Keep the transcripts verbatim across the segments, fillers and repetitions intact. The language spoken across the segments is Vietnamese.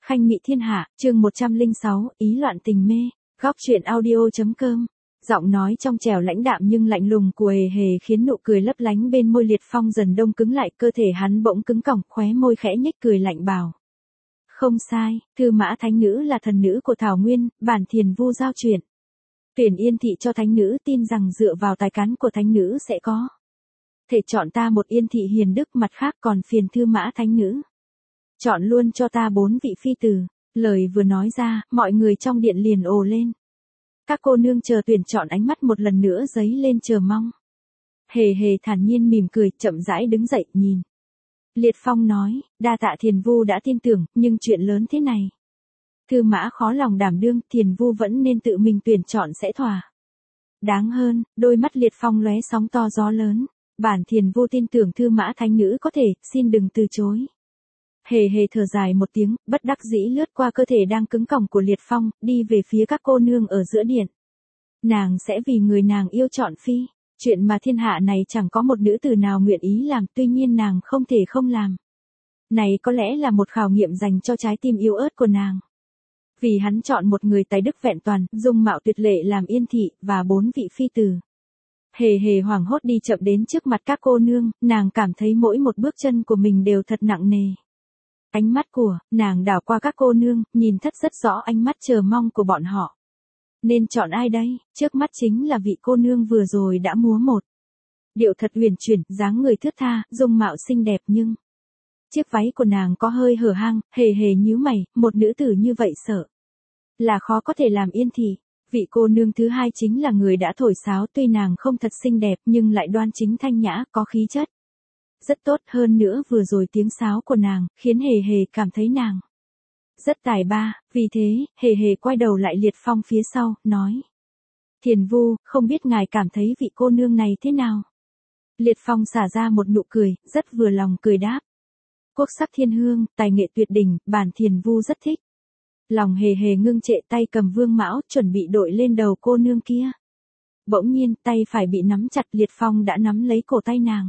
Khanh Mị Thiên Hạ, chương một trăm lẻ sáu, ý loạn tình mê, góc truyện audio.com. Giọng nói trong trẻo lãnh đạm nhưng lạnh lùng của Hề Hề khiến nụ cười lấp lánh bên môi Liệt Phong dần đông cứng lại, cơ thể hắn bỗng cứng cỏng, khóe môi khẽ nhếch cười lạnh bảo. Không sai, Thư Mã Thánh Nữ là thần nữ của Thảo Nguyên, bản Thiền Vu giao truyền. Tuyển Yên Thị cho Thánh Nữ, tin rằng dựa vào tài cán của Thánh Nữ sẽ có thể chọn ta một Yên Thị hiền đức, mặt khác còn phiền Thư Mã Thánh Nữ chọn luôn cho ta bốn vị phi tử. Lời vừa nói ra, mọi người trong điện liền ồ lên. Các cô nương chờ tuyển chọn ánh mắt một lần nữa dấy lên chờ mong. Hề Hề thản nhiên mỉm cười, chậm rãi đứng dậy, nhìn. Liệt Phong nói, đa tạ Thiền Vu đã tin tưởng, nhưng chuyện lớn thế này. Thư Mã khó lòng đảm đương, Thiền Vu vẫn nên tự mình tuyển chọn sẽ thỏa đáng hơn. Đôi mắt Liệt Phong lóe sóng to gió lớn. Bản Thiền Vu tin tưởng Thư Mã Thánh Nữ có thể, xin đừng từ chối. Hề Hề thở dài một tiếng, bất đắc dĩ lướt qua cơ thể đang cứng còng của Liệt Phong, đi về phía các cô nương ở giữa điện. Nàng sẽ vì người nàng yêu chọn phi, chuyện mà thiên hạ này chẳng có một nữ tử nào nguyện ý làm, tuy nhiên nàng không thể không làm. Này có lẽ là một khảo nghiệm dành cho trái tim yếu ớt của nàng. Vì hắn chọn một người tài đức vẹn toàn, dung mạo tuyệt lệ làm Yên Thị, và bốn vị phi tử. Hề Hề hoảng hốt đi chậm đến trước mặt các cô nương, nàng cảm thấy mỗi một bước chân của mình đều thật nặng nề. Ánh mắt của nàng đảo qua các cô nương, nhìn thất rất rõ ánh mắt chờ mong của bọn họ. Nên chọn ai đây? Trước mắt chính là vị cô nương vừa rồi đã múa một điệu thật huyền chuyển, dáng người thướt tha, dung mạo xinh đẹp, nhưng chiếc váy của nàng có hơi hở hang. Hề Hề nhíu mày, một nữ tử như vậy sợ là khó có thể làm Yên Thị. Vị cô nương thứ hai chính là người đã thổi sáo, tuy nàng không thật xinh đẹp nhưng lại đoan chính thanh nhã, có khí chất rất tốt, hơn nữa vừa rồi tiếng sáo của nàng khiến Hề Hề cảm thấy nàng rất tài ba. Vì thế, Hề Hề quay đầu lại Liệt Phong phía sau, nói: Thiền Vu, không biết ngài cảm thấy vị cô nương này thế nào? Liệt Phong xả ra một nụ cười, rất vừa lòng cười đáp: Quốc sắc thiên hương, tài nghệ tuyệt đỉnh, bản Thiền Vu rất thích. Lòng Hề Hề ngưng trệ, tay cầm vương mão chuẩn bị đội lên đầu cô nương kia. Bỗng nhiên tay phải bị nắm chặt, Liệt Phong đã nắm lấy cổ tay nàng.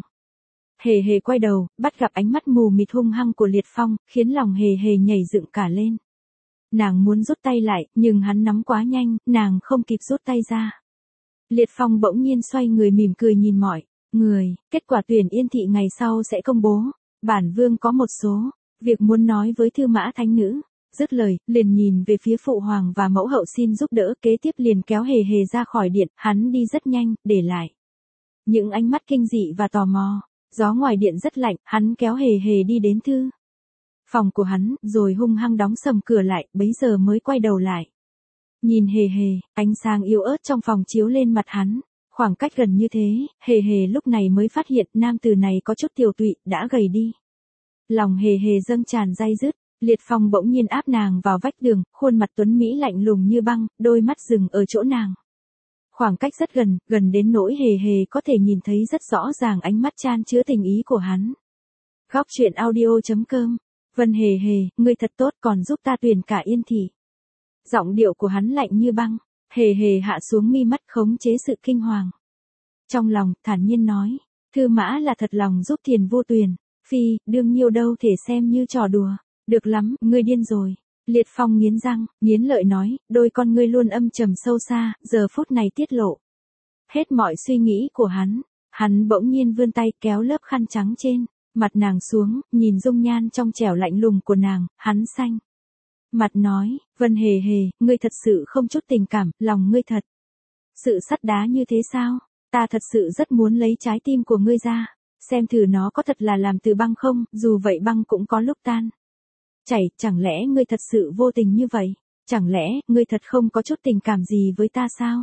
Hề Hề quay đầu, bắt gặp ánh mắt mù mịt hung hăng của Liệt Phong, khiến lòng Hề Hề nhảy dựng cả lên. Nàng muốn rút tay lại, nhưng hắn nắm quá nhanh, nàng không kịp rút tay ra. Liệt Phong bỗng nhiên xoay người mỉm cười nhìn mọi người, kết quả tuyển Yên Thị ngày sau sẽ công bố. Bản vương có một số việc muốn nói với Thư Mã Thánh Nữ. Dứt lời, liền nhìn về phía phụ hoàng và mẫu hậu xin giúp đỡ, kế tiếp liền kéo Hề Hề ra khỏi điện, hắn đi rất nhanh, để lại những ánh mắt kinh dị và tò mò. Gió ngoài điện rất lạnh, hắn kéo Hề Hề đi đến thư phòng của hắn, rồi hung hăng đóng sầm cửa lại, bấy giờ mới quay đầu lại. Nhìn Hề Hề, ánh sáng yếu ớt trong phòng chiếu lên mặt hắn. Khoảng cách gần như thế, Hề Hề lúc này mới phát hiện nam tử này có chút tiều tụy, đã gầy đi. Lòng Hề Hề dâng tràn day dứt. Liệt Phong bỗng nhiên áp nàng vào vách tường, khuôn mặt tuấn mỹ lạnh lùng như băng, đôi mắt dừng ở chỗ nàng. Khoảng cách rất gần, gần đến nỗi Hề Hề có thể nhìn thấy rất rõ ràng ánh mắt chan chứa tình ý của hắn. Góc truyện audio.com. Vân Hề Hề, ngươi thật tốt, còn giúp ta tuyển cả Yên Thị. Giọng điệu của hắn lạnh như băng. Hề Hề hạ xuống mi mắt, khống chế sự kinh hoàng trong lòng, thản nhiên nói: Thư Mã là thật lòng giúp Thiền Vu tuyển phi, đương nhiêu đâu thể xem như trò đùa. Được lắm, ngươi điên rồi. Liệt Phong nghiến răng, nghiến lợi nói, đôi con ngươi luôn âm trầm sâu xa, giờ phút này tiết lộ hết mọi suy nghĩ của hắn. Hắn bỗng nhiên vươn tay kéo lớp khăn trắng trên mặt nàng xuống, nhìn dung nhan trong trẻo lạnh lùng của nàng, hắn xanh mặt nói: Vân Hề Hề, ngươi thật sự không chút tình cảm, lòng ngươi thật sự sắt đá như thế sao? Ta thật sự rất muốn lấy trái tim của ngươi ra, xem thử nó có thật là làm từ băng không, dù vậy băng cũng có lúc tan chảy. Chẳng lẽ ngươi thật sự vô tình như vậy? Chẳng lẽ ngươi thật không có chút tình cảm gì với ta sao?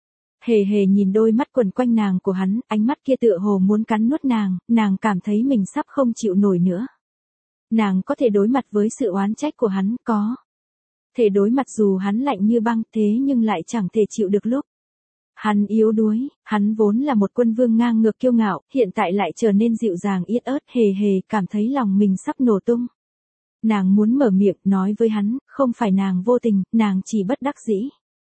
Hề Hề nhìn đôi mắt quần quanh nàng của hắn, ánh mắt kia tựa hồ muốn cắn nuốt nàng, nàng cảm thấy mình sắp không chịu nổi nữa. Nàng có thể đối mặt với sự oán trách của hắn, có thể đối mặt dù hắn lạnh như băng, thế nhưng lại chẳng thể chịu được lúc hắn yếu đuối. Hắn vốn là một quân vương ngang ngược kiêu ngạo, hiện tại lại trở nên dịu dàng yết ớt. Hề Hề cảm thấy lòng mình sắp nổ tung. Nàng muốn mở miệng nói với hắn, không phải nàng vô tình, nàng chỉ bất đắc dĩ.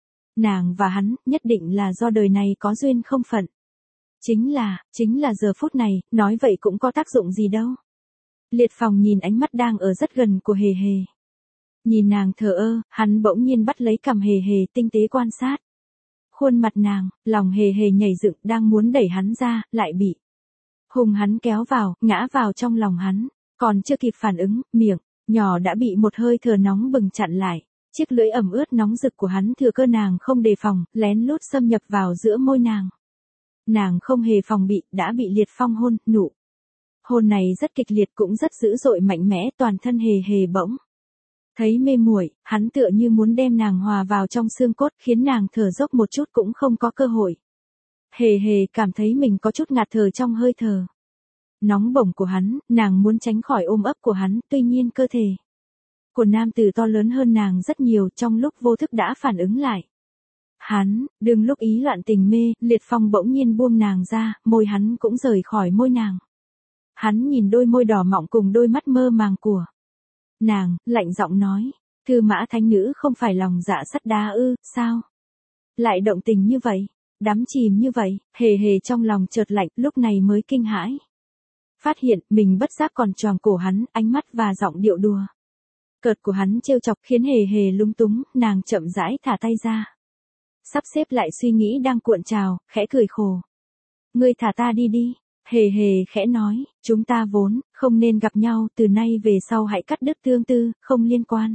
Nàng và hắn, nhất định là do đời này có duyên không phận. Chính là, chính là giờ phút này, nói vậy cũng có tác dụng gì đâu. Liệt Phong nhìn ánh mắt đang ở rất gần của Hề Hề. Nhìn nàng thờ ơ, hắn bỗng nhiên bắt lấy cằm hề hề tinh tế quan sát. Khuôn mặt nàng, lòng hề hề nhảy dựng đang muốn đẩy hắn ra, lại bị hùng hắn kéo vào, ngã vào trong lòng hắn. Còn chưa kịp phản ứng, miệng nhỏ đã bị một hơi thở nóng bừng chặn lại. Chiếc lưỡi ẩm ướt nóng rực của hắn thừa cơ nàng không đề phòng, lén lút xâm nhập vào giữa môi nàng. Nàng không hề phòng bị, đã bị Liệt Phong hôn, nụ hôn này rất kịch liệt cũng rất dữ dội mạnh mẽ, toàn thân hề hề bỗng thấy mê muội, hắn tựa như muốn đem nàng hòa vào trong xương cốt, khiến nàng thở dốc một chút cũng không có cơ hội. Hề hề cảm thấy mình có chút ngạt thở trong hơi thở nóng bỏng của hắn, nàng muốn tránh khỏi ôm ấp của hắn, tuy nhiên cơ thể của nam tử to lớn hơn nàng rất nhiều, trong lúc vô thức đã phản ứng lại. Hắn, đừng lúc ý loạn tình mê, Liệt Phong bỗng nhiên buông nàng ra, môi hắn cũng rời khỏi môi nàng. Hắn nhìn đôi môi đỏ mọng cùng đôi mắt mơ màng của nàng, lạnh giọng nói, Thư Mã thánh nữ không phải lòng dạ sắt đá ư, sao? Lại động tình như vậy, đắm chìm như vậy, hề hề trong lòng chợt lạnh, lúc này mới kinh hãi. Phát hiện, mình bất giác còn choàng cổ hắn, ánh mắt và giọng điệu đùa cợt của hắn trêu chọc khiến hề hề lúng túng, nàng chậm rãi thả tay ra. Sắp xếp lại suy nghĩ đang cuộn trào, khẽ cười khổ. Ngươi thả ta đi đi, hề hề khẽ nói, chúng ta vốn không nên gặp nhau, từ nay về sau hãy cắt đứt tương tư, không liên quan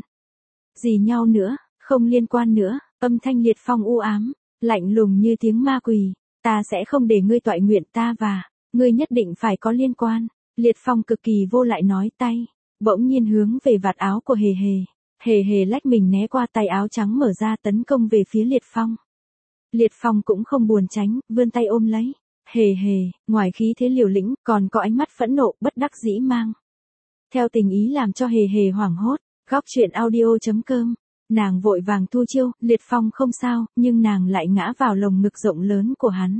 gì nhau nữa, không liên quan nữa. Âm thanh Liệt Phong u ám, lạnh lùng như tiếng ma quỷ, ta sẽ không để ngươi toại nguyện, ta và ngươi nhất định phải có liên quan. Liệt Phong cực kỳ vô lại nói, tay bỗng nhiên hướng về vạt áo của hề hề. Hề hề lách mình né qua, tay áo trắng mở ra tấn công về phía Liệt Phong. Liệt Phong cũng không buồn tránh, vươn tay ôm lấy. Hề hề, ngoài khí thế liều lĩnh, còn có ánh mắt phẫn nộ, bất đắc dĩ mang theo tình ý làm cho hề hề hoảng hốt. Góc truyện audio chấm com. Nàng vội vàng thu chiêu, Liệt Phong không sao, nhưng nàng lại ngã vào lồng ngực rộng lớn của hắn.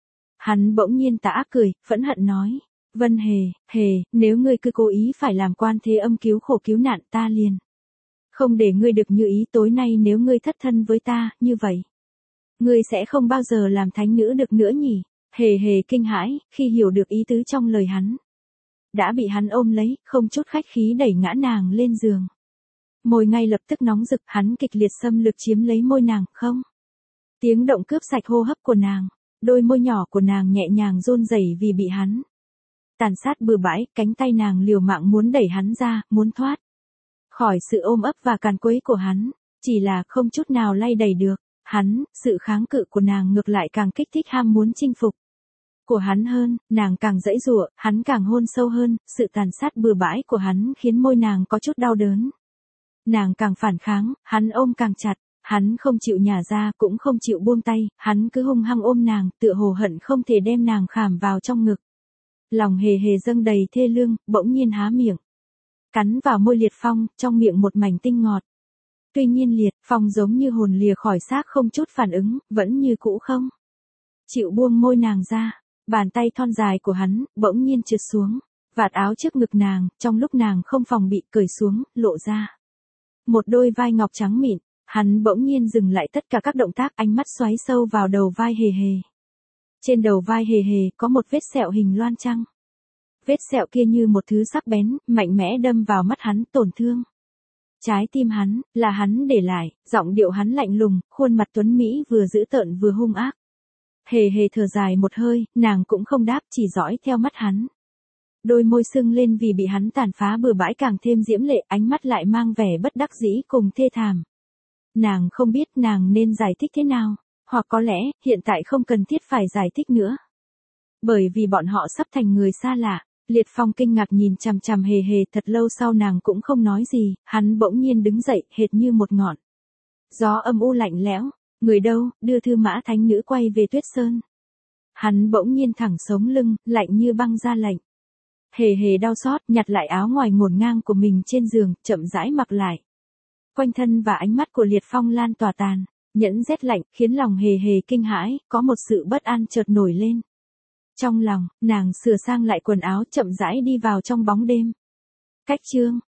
Hắn bỗng nhiên tà ác cười, phẫn hận nói. Vân hề, hề, nếu ngươi cứ cố ý phải làm quan thế âm cứu khổ cứu nạn, ta liền không để ngươi được như ý. Tối nay nếu ngươi thất thân với ta, như vậy ngươi sẽ không bao giờ làm thánh nữ được nữa nhỉ. Hề hề kinh hãi, khi hiểu được ý tứ trong lời hắn. Đã bị hắn ôm lấy, không chút khách khí đẩy ngã nàng lên giường. Môi ngay lập tức nóng rực, hắn kịch liệt xâm lược chiếm lấy môi nàng, không tiếng động cướp sạch hô hấp của nàng. Đôi môi nhỏ của nàng nhẹ nhàng run rẩy vì bị hắn tàn sát bừa bãi, cánh tay nàng liều mạng muốn đẩy hắn ra, muốn thoát khỏi sự ôm ấp và càn quấy của hắn, chỉ là không chút nào lay đẩy được. Hắn, sự kháng cự của nàng ngược lại càng kích thích ham muốn chinh phục của hắn hơn, nàng càng giãy giụa, hắn càng hôn sâu hơn, sự tàn sát bừa bãi của hắn khiến môi nàng có chút đau đớn. Nàng càng phản kháng, hắn ôm càng chặt, hắn không chịu nhả ra cũng không chịu buông tay, hắn cứ hung hăng ôm nàng, tựa hồ hận không thể đem nàng khảm vào trong ngực. Lòng hề hề dâng đầy thê lương, bỗng nhiên há miệng cắn vào môi Liệt Phong, trong miệng một mảnh tinh ngọt. Tuy nhiên Liệt Phong giống như hồn lìa khỏi xác, không chút phản ứng, vẫn như cũ không chịu buông môi nàng ra. Bàn tay thon dài của hắn bỗng nhiên trượt xuống vạt áo trước ngực nàng, trong lúc nàng không phòng bị cởi xuống, lộ ra một đôi vai ngọc trắng mịn. Hắn bỗng nhiên dừng lại tất cả các động tác, ánh mắt xoáy sâu vào đầu vai hề hề. Trên đầu vai hề hề có một vết sẹo hình loan trăng. Vết sẹo kia như một thứ sắc bén, mạnh mẽ đâm vào mắt hắn, tổn thương trái tim hắn, là hắn để lại. Giọng điệu hắn lạnh lùng, khuôn mặt tuấn mỹ vừa dữ tợn vừa hung ác. Hề hề thở dài một hơi, nàng cũng không đáp, chỉ dõi theo mắt hắn. Đôi môi sưng lên vì bị hắn tàn phá bừa bãi càng thêm diễm lệ, ánh mắt lại mang vẻ bất đắc dĩ cùng thê thảm. Nàng không biết nàng nên giải thích thế nào, hoặc có lẽ, hiện tại không cần thiết phải giải thích nữa. Bởi vì bọn họ sắp thành người xa lạ. Liệt Phong kinh ngạc nhìn chằm chằm hề hề, thật lâu sau nàng cũng không nói gì, hắn bỗng nhiên đứng dậy, hệt như một ngọn gió âm u lạnh lẽo. Người đâu, đưa Thư Mã thánh nữ quay về Tuyết Sơn. Hắn bỗng nhiên thẳng sống lưng, lạnh như băng ra lệnh. Hề hề đau xót, nhặt lại áo ngoài ngổn ngang của mình trên giường, chậm rãi mặc lại. Quanh thân và ánh mắt của Liệt Phong lan tỏa tàn, nhẫn rét lạnh, khiến lòng hề hề kinh hãi, có một sự bất an chợt nổi lên. Trong lòng, nàng sửa sang lại quần áo, chậm rãi đi vào trong bóng đêm. Cách chương